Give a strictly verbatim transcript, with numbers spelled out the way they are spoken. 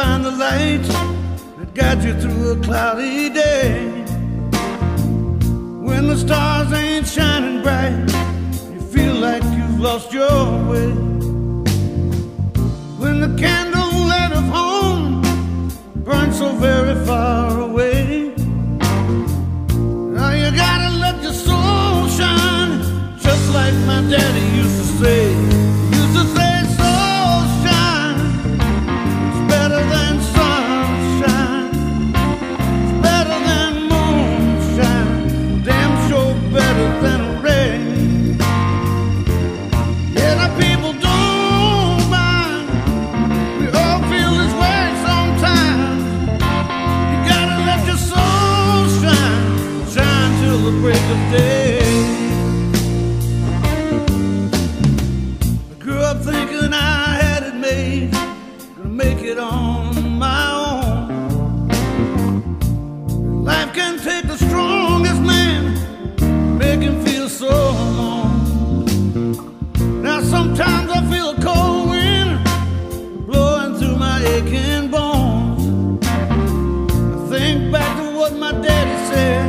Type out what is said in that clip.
find the light that guides you through a cloudy day. When the stars ain't shining bright, you feel like you've lost your way. When the candle light of home burns so very far away, now you gotta let your soul shine, just like my daddy used to say. Used to say, soul shine, it's better than sunshine, it's better than moonshine, damn sure better than rain. Yeah, the people don't mind, we all feel this way sometimes. You gotta let your soul shine, shine till the break of day. Thinking I had it made, gonna make it on my own. Life can take the strongest man, make him feel so alone. Now sometimes I feel a cold wind blowing through my aching bones. I think back to what my daddy said.